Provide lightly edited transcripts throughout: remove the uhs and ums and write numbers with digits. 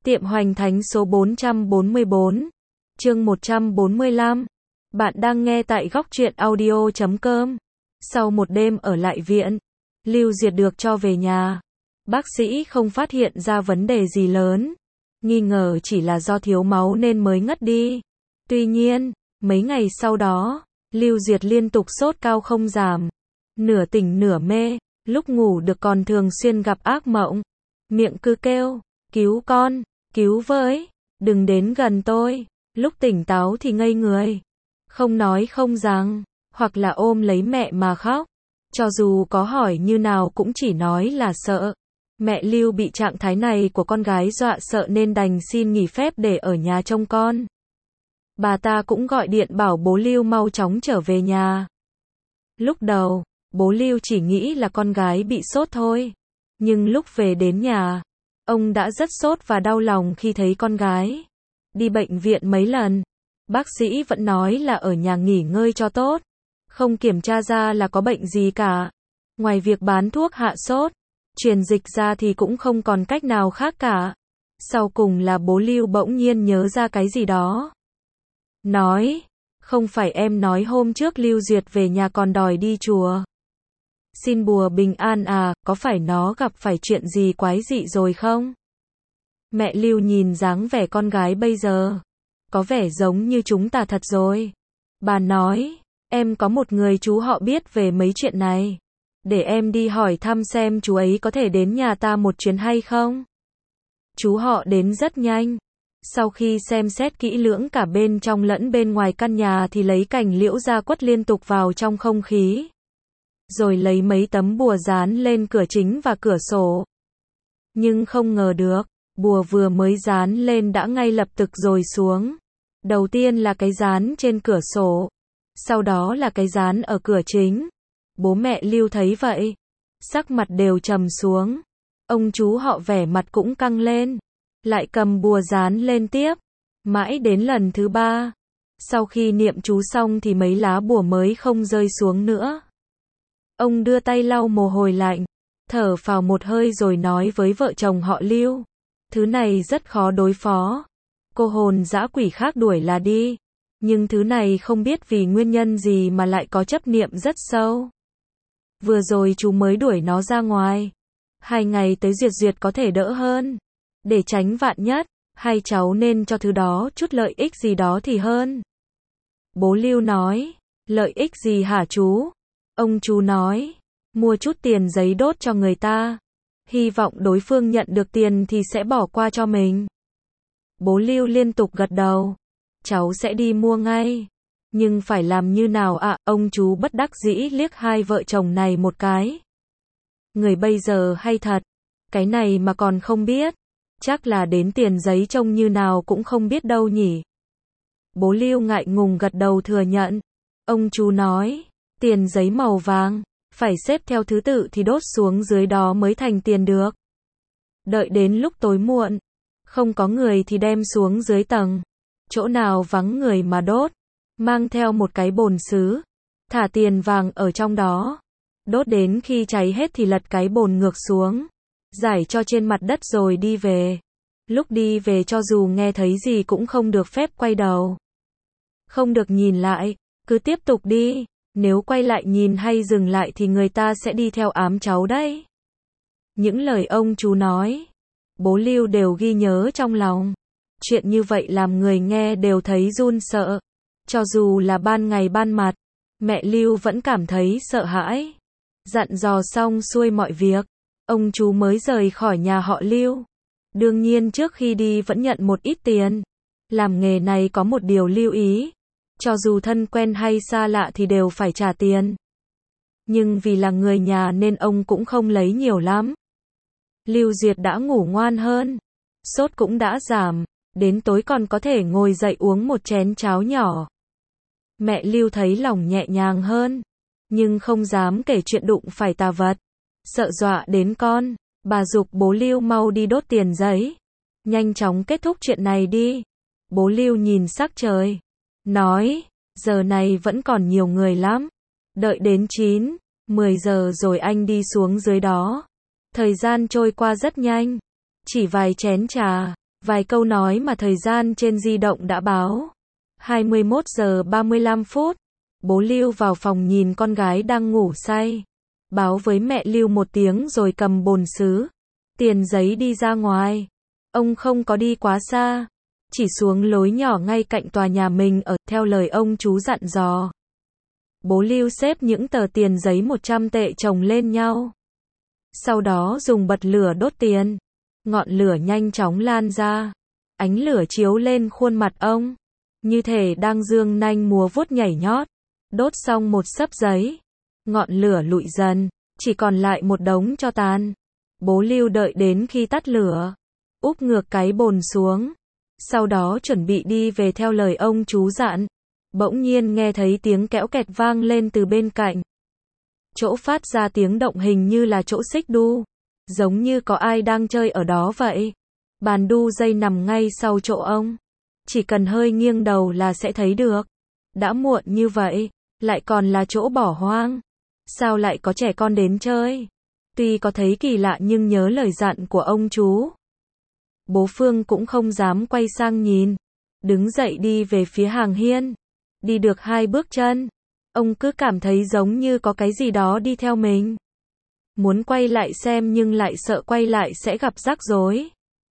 Tiệm Hoành Thánh số 444, chương 145. Bạn đang nghe tại Góc Truyện Audio.com. Sau một đêm ở lại viện, Lưu Duyệt được cho về nhà. Bác sĩ không phát hiện ra vấn đề gì lớn, nghi ngờ chỉ là do thiếu máu nên mới ngất đi. Tuy nhiên, mấy ngày sau đó, Lưu Duyệt liên tục sốt cao không giảm, nửa tỉnh nửa mê, lúc ngủ được còn thường xuyên gặp ác mộng, miệng cứ kêu, cứu con, cứu với, đừng đến gần tôi, lúc tỉnh táo thì ngây người, không nói không rằng, hoặc là ôm lấy mẹ mà khóc, cho dù có hỏi như nào cũng chỉ nói là sợ. Mẹ Lưu bị trạng thái này của con gái dọa sợ nên đành xin nghỉ phép để ở nhà trông con. Bà ta cũng gọi điện bảo bố Lưu mau chóng trở về nhà. Lúc đầu, bố Lưu chỉ nghĩ là con gái bị sốt thôi, nhưng lúc về đến nhà, ông đã rất sốt và đau lòng khi thấy con gái. Đi bệnh viện mấy lần, bác sĩ vẫn nói là ở nhà nghỉ ngơi cho tốt, không kiểm tra ra là có bệnh gì cả. Ngoài việc bán thuốc hạ sốt, truyền dịch ra thì cũng không còn cách nào khác cả. Sau cùng là bố Lưu bỗng nhiên nhớ ra cái gì đó. Nói, không phải em nói hôm trước Lưu Duyệt về nhà còn đòi đi chùa xin bùa bình an à, có phải nó gặp phải chuyện gì quái dị rồi không? Mẹ Lưu nhìn dáng vẻ con gái bây giờ, có vẻ giống như chúng ta thật rồi. Bà nói, em có một người chú họ biết về mấy chuyện này, để em đi hỏi thăm xem chú ấy có thể đến nhà ta một chuyến hay không. Chú họ đến rất nhanh. Sau khi xem xét kỹ lưỡng cả bên trong lẫn bên ngoài căn nhà thì lấy cành liễu ra quất liên tục vào trong không khí. Rồi lấy mấy tấm bùa dán lên cửa chính và cửa sổ. Nhưng không ngờ được, bùa vừa mới dán lên đã ngay lập tức rồi xuống. Đầu tiên là cái dán trên cửa sổ, sau đó là cái dán ở cửa chính. Bố mẹ Lưu thấy vậy, sắc mặt đều trầm xuống. Ông chú họ vẻ mặt cũng căng lên, lại cầm bùa dán lên tiếp. Mãi đến lần thứ 3, sau khi niệm chú xong thì mấy lá bùa mới không rơi xuống nữa. Ông đưa tay lau mồ hôi lạnh, thở phào một hơi rồi nói với vợ chồng họ Lưu, thứ này rất khó đối phó. Cô hồn dã quỷ khác đuổi là đi, nhưng thứ này không biết vì nguyên nhân gì mà lại có chấp niệm rất sâu. Vừa rồi chú mới đuổi nó ra ngoài, 2 ngày tới Duyệt Duyệt có thể đỡ hơn. Để tránh vạn nhất, hai cháu nên cho thứ đó chút lợi ích gì đó thì hơn. Bố Lưu nói, lợi ích gì hả chú? Ông chú nói, mua chút tiền giấy đốt cho người ta, hy vọng đối phương nhận được tiền thì sẽ bỏ qua cho mình. Bố Lưu liên tục gật đầu, cháu sẽ đi mua ngay. Nhưng phải làm như nào ạ? Ông chú bất đắc dĩ liếc hai vợ chồng này một cái. Người bây giờ hay thật, cái này mà còn không biết, chắc là đến tiền giấy trông như nào cũng không biết đâu nhỉ. Bố Lưu ngại ngùng gật đầu thừa nhận. Ông chú nói, tiền giấy màu vàng, phải xếp theo thứ tự thì đốt xuống dưới đó mới thành tiền được. Đợi đến lúc tối muộn, không có người thì đem xuống dưới tầng, chỗ nào vắng người mà đốt, mang theo một cái bồn sứ, thả tiền vàng ở trong đó, đốt đến khi cháy hết thì lật cái bồn ngược xuống, rải cho trên mặt đất rồi đi về. Lúc đi về cho dù nghe thấy gì cũng không được phép quay đầu, không được nhìn lại, cứ tiếp tục đi. Nếu quay lại nhìn hay dừng lại thì người ta sẽ đi theo ám cháu đấy. Những lời ông chú nói, bố Lưu đều ghi nhớ trong lòng. Chuyện như vậy làm người nghe đều thấy run sợ. Cho dù là ban ngày ban mặt, mẹ Lưu vẫn cảm thấy sợ hãi. Dặn dò xong xuôi mọi việc, ông chú mới rời khỏi nhà họ Lưu. Đương nhiên trước khi đi vẫn nhận một ít tiền. Làm nghề này có một điều lưu ý, cho dù thân quen hay xa lạ thì đều phải trả tiền. Nhưng vì là người nhà nên ông cũng không lấy nhiều lắm. Lưu Duyệt đã ngủ ngoan hơn, sốt cũng đã giảm, đến tối còn có thể ngồi dậy uống một chén cháo nhỏ. Mẹ Lưu thấy lòng nhẹ nhàng hơn, nhưng không dám kể chuyện đụng phải tà vật, sợ dọa đến con. Bà giục bố Lưu mau đi đốt tiền giấy, nhanh chóng kết thúc chuyện này đi. Bố Lưu nhìn sắc trời, nói, giờ này vẫn còn nhiều người lắm, đợi đến 9, 10 giờ rồi anh đi xuống dưới đó. Thời gian trôi qua rất nhanh, chỉ vài chén trà, Vài câu nói mà thời gian trên di động đã báo. 21 giờ 35 phút. Bố Lưu vào phòng nhìn con gái đang ngủ say. Báo với mẹ Lưu một tiếng rồi cầm bồn sứ, tiền giấy đi ra ngoài. Ông không có đi quá xa, chỉ xuống lối nhỏ ngay cạnh tòa nhà mình ở, theo lời ông chú dặn dò. Bố Lưu xếp những tờ tiền giấy 100 tệ chồng lên nhau. Sau đó dùng bật lửa đốt tiền. Ngọn lửa nhanh chóng lan ra. Ánh lửa chiếu lên khuôn mặt ông, như thể đang dương nanh múa vuốt nhảy nhót. Đốt xong một xấp giấy, ngọn lửa lụi dần, chỉ còn lại một đống tro tàn. Bố Lưu đợi đến khi tắt lửa, úp ngược cái bồn xuống, sau đó chuẩn bị đi về theo lời ông chú dặn. Bỗng nhiên nghe thấy tiếng kéo kẹt vang lên từ bên cạnh. Chỗ phát ra tiếng động hình như là chỗ xích đu, giống như có ai đang chơi ở đó vậy. Bàn đu dây nằm ngay sau chỗ ông, chỉ cần hơi nghiêng đầu là sẽ thấy được. Đã muộn như vậy, lại còn là chỗ bỏ hoang, sao lại có trẻ con đến chơi? Tuy có thấy kỳ lạ nhưng nhớ lời dặn của ông chú, bố Phương cũng không dám quay sang nhìn, đứng dậy đi về phía hàng hiên. Đi được 2 bước chân, ông cứ cảm thấy giống như có cái gì đó đi theo mình. Muốn quay lại xem nhưng lại sợ quay lại sẽ gặp rắc rối.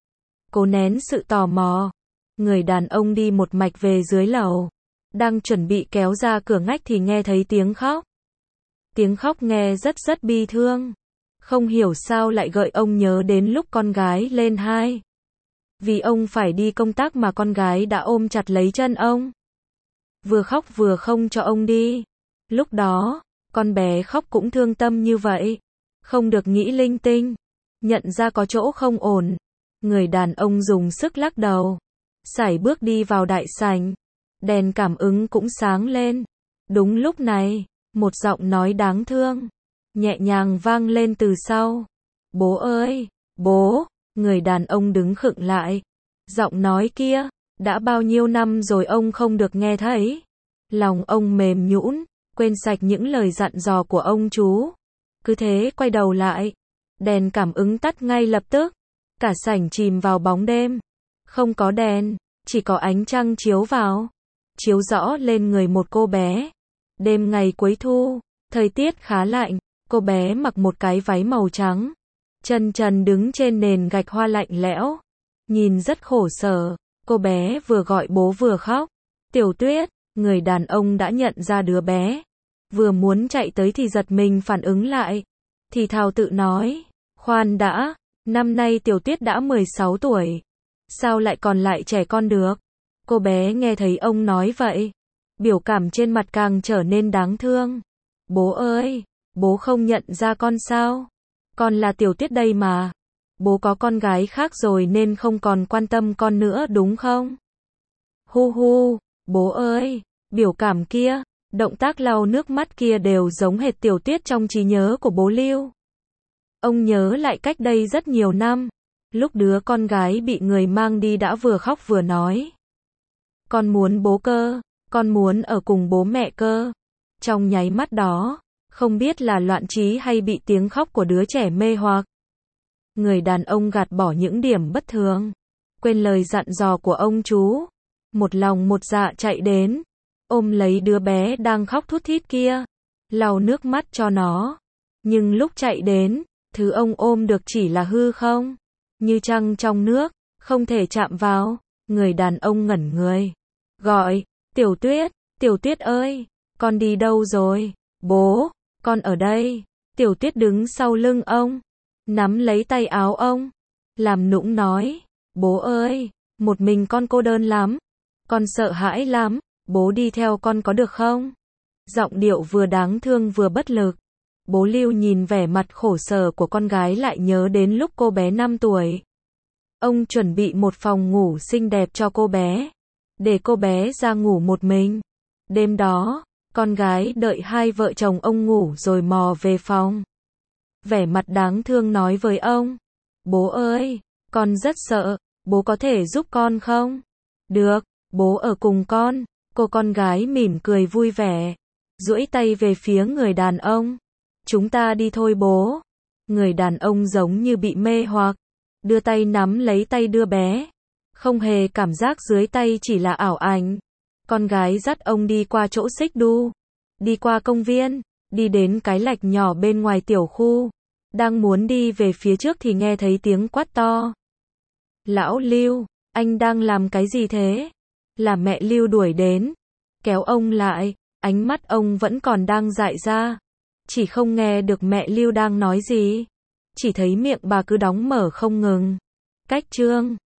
Cố nén sự tò mò, người đàn ông đi một mạch về dưới lầu. Đang chuẩn bị kéo ra cửa ngách thì nghe thấy tiếng khóc. Tiếng khóc nghe rất bi thương. Không hiểu sao lại gợi ông nhớ đến lúc con gái lên 2. Vì ông phải đi công tác mà con gái đã ôm chặt lấy chân ông. Vừa khóc vừa không cho ông đi. Lúc đó, con bé khóc cũng thương tâm như vậy. Không được nghĩ linh tinh. Nhận ra có chỗ không ổn. Người đàn ông dùng sức lắc đầu. Sải bước đi vào đại sảnh. Đèn cảm ứng cũng sáng lên. Đúng lúc này, một giọng nói đáng thương, nhẹ nhàng vang lên từ sau. Bố ơi, bố. Người đàn ông đứng khựng lại. Giọng nói kia, đã bao nhiêu năm rồi ông không được nghe thấy. Lòng ông mềm nhũn, quên sạch những lời dặn dò của ông chú. Cứ thế quay đầu lại. Đèn cảm ứng tắt ngay lập tức. Cả sảnh chìm vào bóng đêm. Không có đèn, chỉ có ánh trăng chiếu vào, chiếu rõ lên người một cô bé. Đêm ngày cuối thu, thời tiết khá lạnh, cô bé mặc một cái váy màu trắng, chân trần đứng trên nền gạch hoa lạnh lẽo, nhìn rất khổ sở. Cô bé vừa gọi bố vừa khóc. Tiểu Tuyết. Người đàn ông đã nhận ra đứa bé, vừa muốn chạy tới thì giật mình phản ứng lại, thì thào tự nói, khoan đã, năm nay Tiểu Tuyết đã 16 tuổi, sao lại còn lại trẻ con được? Cô bé nghe thấy ông nói vậy, biểu cảm trên mặt càng trở nên đáng thương. Bố ơi, bố không nhận ra con sao? Con là Tiểu Tuyết đây mà. Bố có con gái khác rồi nên không còn quan tâm con nữa đúng không? Hu hu, bố ơi, biểu cảm kia, động tác lau nước mắt kia đều giống hệt Tiểu Tuyết trong trí nhớ của bố Lưu. Ông nhớ lại cách đây rất nhiều năm, lúc đứa con gái bị người mang đi đã vừa khóc vừa nói. Con muốn bố cơ, con muốn ở cùng bố mẹ cơ. Trong nháy mắt đó, không biết là loạn trí hay bị tiếng khóc của đứa trẻ mê hoặc. Người đàn ông gạt bỏ những điểm bất thường, quên lời dặn dò của ông chú, một lòng một dạ chạy đến, ôm lấy đứa bé đang khóc thút thít kia, lau nước mắt cho nó. Nhưng lúc chạy đến, thứ ông ôm được chỉ là hư không, như trăng trong nước, không thể chạm vào. Người đàn ông ngẩn người, gọi, Tiểu Tuyết ơi, con đi đâu rồi? Bố, con ở đây. Tiểu Tuyết đứng sau lưng ông, nắm lấy tay áo ông, làm nũng nói, bố ơi, một mình con cô đơn lắm, con sợ hãi lắm, bố đi theo con có được không? Giọng điệu vừa đáng thương vừa bất lực. Bố Lưu nhìn vẻ mặt khổ sở của con gái lại nhớ đến lúc cô bé 5 tuổi. Ông chuẩn bị một phòng ngủ xinh đẹp cho cô bé, để cô bé ra ngủ một mình. Đêm đó, con gái đợi hai vợ chồng ông ngủ rồi mò về phòng. Vẻ mặt đáng thương nói với ông, bố ơi, con rất sợ, bố có thể giúp con không? Được, bố ở cùng con. Cô con gái mỉm cười vui vẻ, duỗi tay về phía người đàn ông. Chúng ta đi thôi bố. Người đàn ông giống như bị mê hoặc, đưa tay nắm lấy tay đứa bé, Không hề cảm giác dưới tay chỉ là ảo ảnh. Con gái dắt ông đi qua chỗ xích đu, đi qua công viên, đi đến cái lạch nhỏ bên ngoài tiểu khu. Đang muốn đi về phía trước thì nghe thấy tiếng quát to. Lão Lưu, anh đang làm cái gì thế? Là mẹ Lưu đuổi đến, kéo ông lại, ánh mắt ông vẫn còn đang dại ra. Chỉ không nghe được mẹ Lưu đang nói gì. Chỉ thấy miệng bà cứ đóng mở không ngừng. Cách chương